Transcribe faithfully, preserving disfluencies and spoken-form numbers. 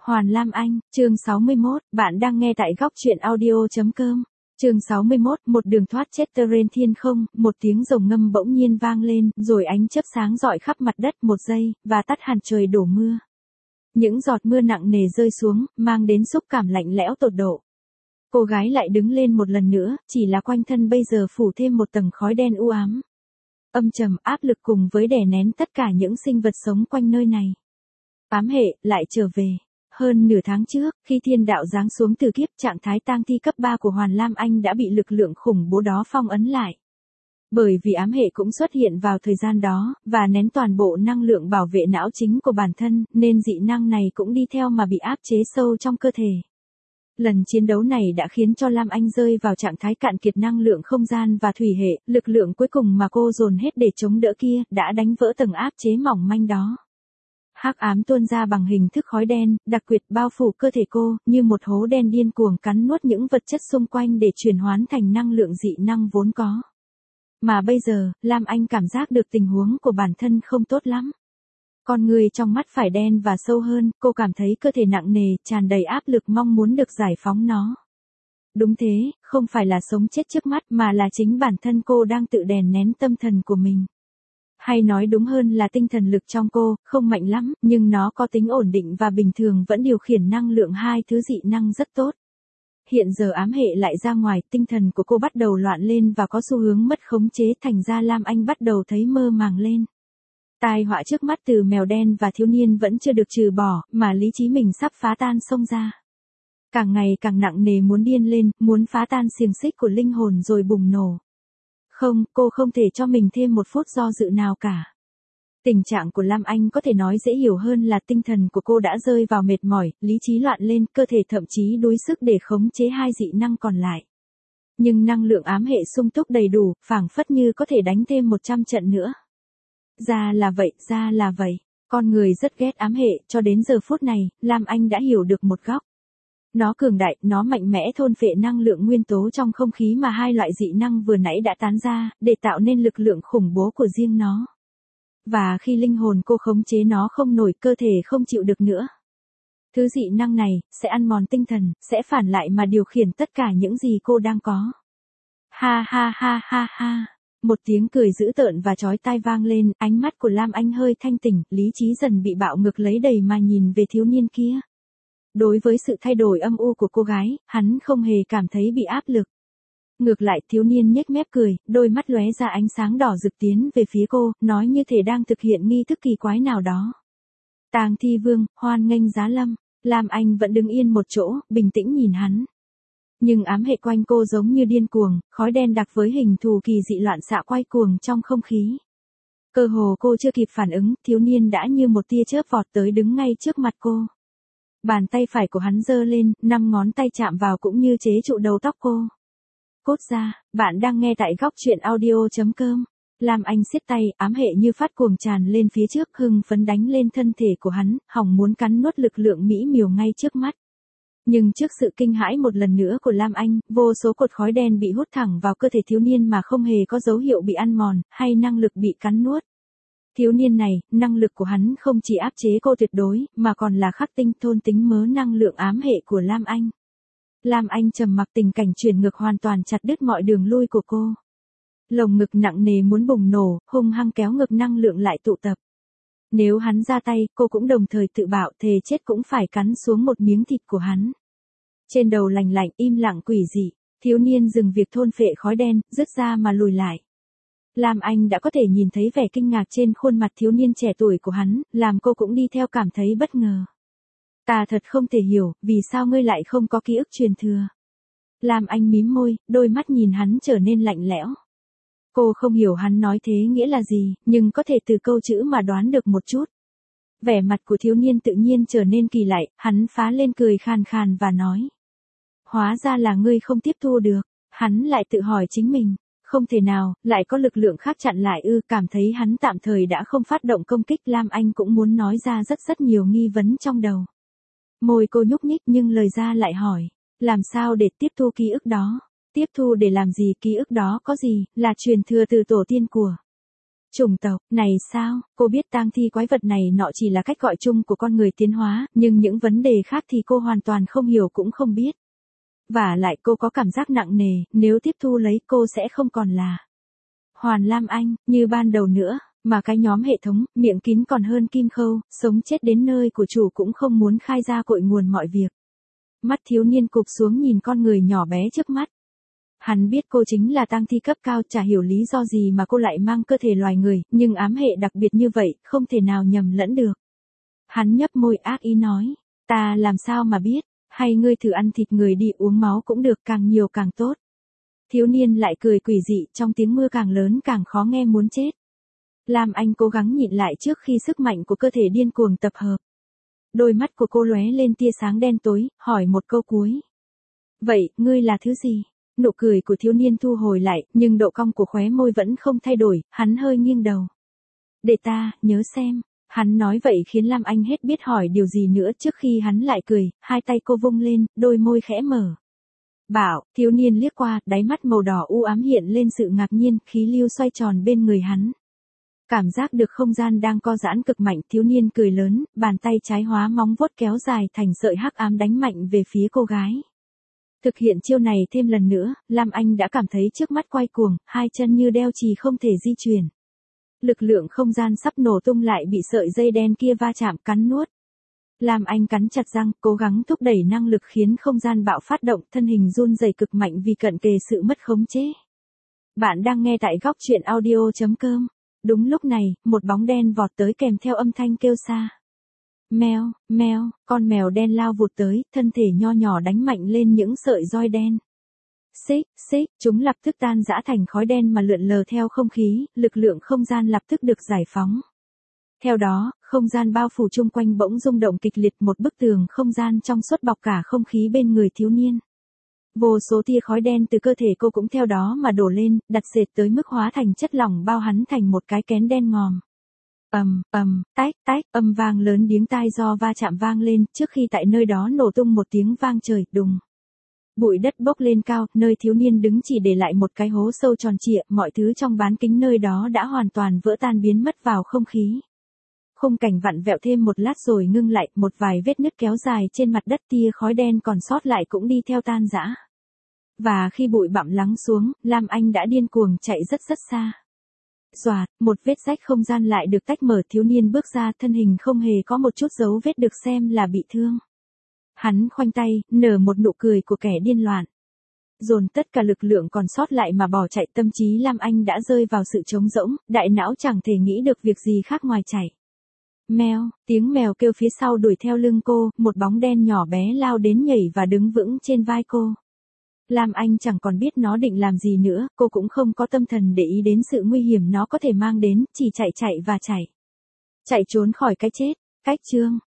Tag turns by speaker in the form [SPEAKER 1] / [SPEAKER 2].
[SPEAKER 1] Hoàn Lam Anh, chương sáu mươi mốt, bạn đang nghe tại góc truyện audio.com. Chương sáu mươi mốt, một đường thoát chết trên thiên không, một tiếng rồng ngâm bỗng nhiên vang lên, rồi ánh chớp sáng rọi khắp mặt đất một giây, và tắt hẳn trời đổ mưa. Những giọt mưa nặng nề rơi xuống, mang đến xúc cảm lạnh lẽo tột độ. Cô gái lại đứng lên một lần nữa, chỉ là quanh thân bây giờ phủ thêm một tầng khói đen u ám. Âm trầm áp lực cùng với đè nén tất cả những sinh vật sống quanh nơi này. Ám hệ, lại trở về. Hơn nửa tháng trước, khi thiên đạo giáng xuống từ kiếp, trạng thái tang thi cấp ba của Hoàn Lam Anh đã bị lực lượng khủng bố đó phong ấn lại. Bởi vì ám hệ cũng xuất hiện vào thời gian đó, và nén toàn bộ năng lượng bảo vệ não chính của bản thân, nên dị năng này cũng đi theo mà bị áp chế sâu trong cơ thể. Lần chiến đấu này đã khiến cho Lam Anh rơi vào trạng thái cạn kiệt năng lượng không gian và thủy hệ, lực lượng cuối cùng mà cô dồn hết để chống đỡ kia, đã đánh vỡ tầng áp chế mỏng manh đó. Hắc ám tuôn ra bằng hình thức khói đen, đặc quyệt bao phủ cơ thể cô, như một hố đen điên cuồng cắn nuốt những vật chất xung quanh để chuyển hóa thành năng lượng dị năng vốn có. Mà bây giờ, Lam Anh cảm giác được tình huống của bản thân không tốt lắm. Con người trong mắt phải đen và sâu hơn, cô cảm thấy cơ thể nặng nề, tràn đầy áp lực mong muốn được giải phóng nó. Đúng thế, không phải là sống chết trước mắt mà là chính bản thân cô đang tự đè nén tâm thần của mình. Hay nói đúng hơn là tinh thần lực trong cô, không mạnh lắm, nhưng nó có tính ổn định và bình thường vẫn điều khiển năng lượng hai thứ dị năng rất tốt. Hiện giờ ám hệ lại ra ngoài, tinh thần của cô bắt đầu loạn lên và có xu hướng mất khống chế, thành ra Lam Anh bắt đầu thấy mơ màng lên. Tai họa trước mắt từ mèo đen và thiếu niên vẫn chưa được trừ bỏ, mà lý trí mình sắp phá tan xông ra. Càng ngày càng nặng nề muốn điên lên, muốn phá tan xiềng xích của linh hồn rồi bùng nổ. Không, cô không thể cho mình thêm một phút do dự nào cả. Tình trạng của Lam Anh có thể nói dễ hiểu hơn là tinh thần của cô đã rơi vào mệt mỏi, lý trí loạn lên, cơ thể thậm chí đuối sức để khống chế hai dị năng còn lại. Nhưng năng lượng ám hệ sung túc đầy đủ, phảng phất như có thể đánh thêm một trăm trận nữa. Ra là vậy, ra là vậy. Con người rất ghét ám hệ, cho đến giờ phút này, Lam Anh đã hiểu được một góc. Nó cường đại, nó mạnh mẽ thôn phệ năng lượng nguyên tố trong không khí mà hai loại dị năng vừa nãy đã tán ra, để tạo nên lực lượng khủng bố của riêng nó. Và khi linh hồn cô khống chế nó không nổi, cơ thể không chịu được nữa. Thứ dị năng này, sẽ ăn mòn tinh thần, sẽ phản lại mà điều khiển tất cả những gì cô đang có. Ha ha ha ha ha. Một tiếng cười dữ tợn và chói tai vang lên, ánh mắt của Lam Anh hơi thanh tỉnh, lý trí dần bị bạo ngược lấy đầy mà nhìn về thiếu niên kia. Đối với sự thay đổi âm u của cô gái, hắn không hề cảm thấy bị áp lực. Ngược lại, thiếu niên nhếch mép cười, đôi mắt lóe ra ánh sáng đỏ rực tiến về phía cô, nói như thể đang thực hiện nghi thức kỳ quái nào đó. Tang Thi Vương, hoan nghênh giá lâm. Lam Anh vẫn đứng yên một chỗ, bình tĩnh nhìn hắn. Nhưng ám hệ quanh cô giống như điên cuồng, khói đen đặc với hình thù kỳ dị loạn xạ quay cuồng trong không khí. Cơ hồ cô chưa kịp phản ứng, thiếu niên đã như một tia chớp vọt tới đứng ngay trước mặt cô. Bàn tay phải của hắn giơ lên, năm ngón tay chạm vào cũng như chế trụ đầu tóc cô. Cốt ra, bạn đang nghe tại góc truyện audio.com. Lam Anh siết tay, ám hệ như phát cuồng tràn lên phía trước, hưng phấn đánh lên thân thể của hắn, hỏng muốn cắn nuốt lực lượng mỹ miều ngay trước mắt. Nhưng trước sự kinh hãi một lần nữa của Lam Anh, vô số cột khói đen bị hút thẳng vào cơ thể thiếu niên mà không hề có dấu hiệu bị ăn mòn, hay năng lực bị cắn nuốt. Thiếu niên này, năng lực của hắn không chỉ áp chế cô tuyệt đối, mà còn là khắc tinh thôn tính mớ năng lượng ám hệ của Lam Anh. Lam Anh trầm mặc, tình cảnh chuyển ngược hoàn toàn chặt đứt mọi đường lui của cô. Lồng ngực nặng nề muốn bùng nổ, hung hăng kéo ngược năng lượng lại tụ tập. Nếu hắn ra tay, cô cũng đồng thời tự bạo, thề chết cũng phải cắn xuống một miếng thịt của hắn. Trên đầu lành lạnh, im lặng quỷ dị, thiếu niên dừng việc thôn phệ khói đen, rứt ra mà lùi lại. Lam Anh đã có thể nhìn thấy vẻ kinh ngạc trên khuôn mặt thiếu niên trẻ tuổi của hắn, làm cô cũng đi theo cảm thấy bất ngờ. Ta thật không thể hiểu, vì sao ngươi lại không có ký ức truyền thừa. Lam Anh mím môi, đôi mắt nhìn hắn trở nên lạnh lẽo. Cô không hiểu hắn nói thế nghĩa là gì, nhưng có thể từ câu chữ mà đoán được một chút. Vẻ mặt của thiếu niên tự nhiên trở nên kỳ lạ, hắn phá lên cười khàn khàn và nói. Hóa ra là ngươi không tiếp thu được, hắn lại tự hỏi chính mình. Không thể nào, lại có lực lượng khác chặn lại ư, cảm thấy hắn tạm thời đã không phát động công kích. Lam Anh cũng muốn nói ra rất rất nhiều nghi vấn trong đầu. Môi cô nhúc nhích nhưng lời ra lại hỏi, làm sao để tiếp thu ký ức đó? Tiếp thu để làm gì? Ký ức đó có gì, là truyền thừa từ tổ tiên của Chủng tộc, này sao, cô biết tang thi quái vật này nọ chỉ là cách gọi chung của con người tiến hóa, nhưng những vấn đề khác thì cô hoàn toàn không hiểu cũng không biết. Và lại cô có cảm giác nặng nề, nếu tiếp thu lấy cô sẽ không còn là Hoàn Lam Anh, như ban đầu nữa, mà cái nhóm hệ thống, miệng kín còn hơn kim khâu, sống chết đến nơi của chủ cũng không muốn khai ra cội nguồn mọi việc. Mắt thiếu niên cụp xuống nhìn con người nhỏ bé trước mắt. Hắn biết cô chính là tang thi cấp cao, chả hiểu lý do gì mà cô lại mang cơ thể loài người, nhưng ám hệ đặc biệt như vậy, không thể nào nhầm lẫn được. Hắn nhấp môi ác ý nói, ta làm sao mà biết, hay ngươi thử ăn thịt người đi, uống máu cũng được, càng nhiều càng tốt. Thiếu niên lại cười quỷ dị, trong tiếng mưa càng lớn càng khó nghe muốn chết. Lam Anh cố gắng nhịn lại trước khi sức mạnh của cơ thể điên cuồng tập hợp. Đôi mắt của cô lóe lên tia sáng đen tối, hỏi một câu cuối. Vậy, ngươi là thứ gì? Nụ cười của thiếu niên thu hồi lại, nhưng độ cong của khóe môi vẫn không thay đổi, hắn hơi nghiêng đầu. Để ta, nhớ xem. Hắn nói vậy khiến Lam Anh hết biết hỏi điều gì nữa trước khi hắn lại cười, hai tay cô vung lên, đôi môi khẽ mở. Bảo, thiếu niên liếc qua, đáy mắt màu đỏ u ám hiện lên sự ngạc nhiên, khí lưu xoay tròn bên người hắn. Cảm giác được không gian đang co giãn cực mạnh, thiếu niên cười lớn, bàn tay trái hóa móng vuốt kéo dài thành sợi hắc ám đánh mạnh về phía cô gái. Thực hiện chiêu này thêm lần nữa, Lam Anh đã cảm thấy trước mắt quay cuồng, hai chân như đeo chì không thể di chuyển. Lực lượng không gian sắp nổ tung lại bị sợi dây đen kia va chạm cắn nuốt. Lam Anh cắn chặt răng, cố gắng thúc đẩy năng lực khiến không gian bạo phát động, thân hình run rẩy cực mạnh vì cận kề sự mất khống chế. Bạn đang nghe tại góc truyện audio chấm com. Đúng lúc này, một bóng đen vọt tới kèm theo âm thanh kêu xa. Mèo, mèo, con mèo đen lao vụt tới, thân thể nho nhỏ đánh mạnh lên những sợi roi đen. Xích, xích, chúng lập tức tan rã thành khói đen mà lượn lờ theo không khí, lực lượng không gian lập tức được giải phóng. Theo đó, không gian bao phủ chung quanh bỗng rung động kịch liệt, một bức tường không gian trong suốt bọc cả không khí bên người thiếu niên. Vô số tia khói đen từ cơ thể cô cũng theo đó mà đổ lên, đặt dệt tới mức hóa thành chất lỏng bao hắn thành một cái kén đen ngòm. Ầm, ầm, tách, tách, âm vang lớn điếng tai do va chạm vang lên, trước khi tại nơi đó nổ tung một tiếng vang trời, đùng. Bụi đất bốc lên cao, nơi thiếu niên đứng chỉ để lại một cái hố sâu tròn trịa, mọi thứ trong bán kính nơi đó đã hoàn toàn vỡ tan biến mất vào không khí. Khung cảnh vặn vẹo thêm một lát rồi ngưng lại, một vài vết nứt kéo dài trên mặt đất, tia khói đen còn sót lại cũng đi theo tan rã. Và khi bụi bặm lắng xuống, Lam Anh đã điên cuồng chạy rất rất xa. Doạt, một vết rách không gian lại được tách mở, thiếu niên bước ra, thân hình không hề có một chút dấu vết được xem là bị thương. Hắn khoanh tay, nở một nụ cười của kẻ điên loạn. Dồn tất cả lực lượng còn sót lại mà bỏ chạy, tâm trí Lam Anh đã rơi vào sự trống rỗng, đại não chẳng thể nghĩ được việc gì khác ngoài chạy. Mèo, tiếng mèo kêu phía sau đuổi theo lưng cô, một bóng đen nhỏ bé lao đến nhảy và đứng vững trên vai cô. Lam Anh chẳng còn biết nó định làm gì nữa, cô cũng không có tâm thần để ý đến sự nguy hiểm nó có thể mang đến, chỉ chạy chạy và chạy. Chạy trốn khỏi cái chết, cách chương.